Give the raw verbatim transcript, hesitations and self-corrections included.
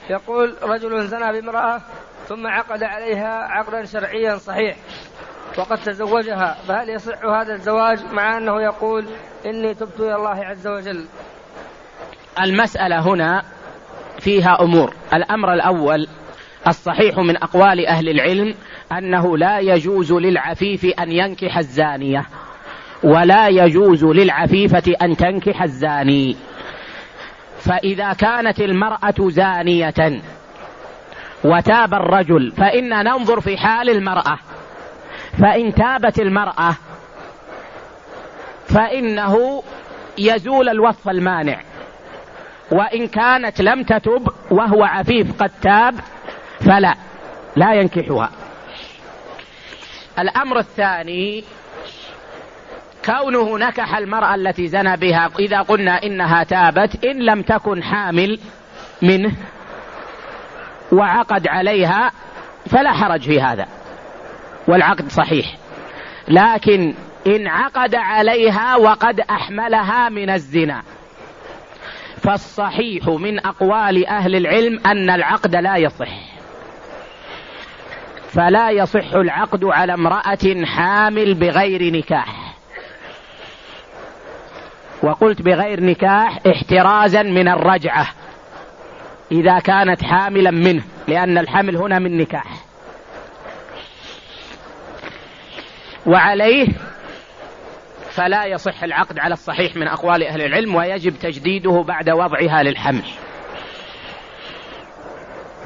يقول رجل زنى بامرأة ثم عقد عليها عقدا شرعيا صحيح وقد تزوجها، فهل يصح هذا الزواج مع أنه يقول إني تبت إلى الله عز وجل؟ المسألة هنا فيها أمور. الأمر الأول الصحيح من أقوال أهل العلم أنه لا يجوز للعفيف أن ينكح الزانية ولا يجوز للعفيفة أن تنكح الزاني. فإذا كانت المرأة زانية وتاب الرجل فإن ننظر في حال المرأة، فإن تابت المرأة فإنه يزول الوصف المانع، وإن كانت لم تتب وهو عفيف قد تاب فلا لا ينكحها. الأمر الثاني كونه نكح المرأة التي زنى بها إذا قلنا إنها تابت إن لم تكن حامل منه وعقد عليها فلا حرج في هذا والعقد صحيح. لكن إن عقد عليها وقد أحملها من الزنا فالصحيح من أقوال أهل العلم أن العقد لا يصح، فلا يصح العقد على امرأة حامل بغير نكاح. وقلت بغير نكاح احترازا من الرجعة إذا كانت حاملا منه، لأن الحمل هنا من نكاح. وعليه فلا يصح العقد على الصحيح من أقوال أهل العلم، ويجب تجديده بعد وضعها للحمل.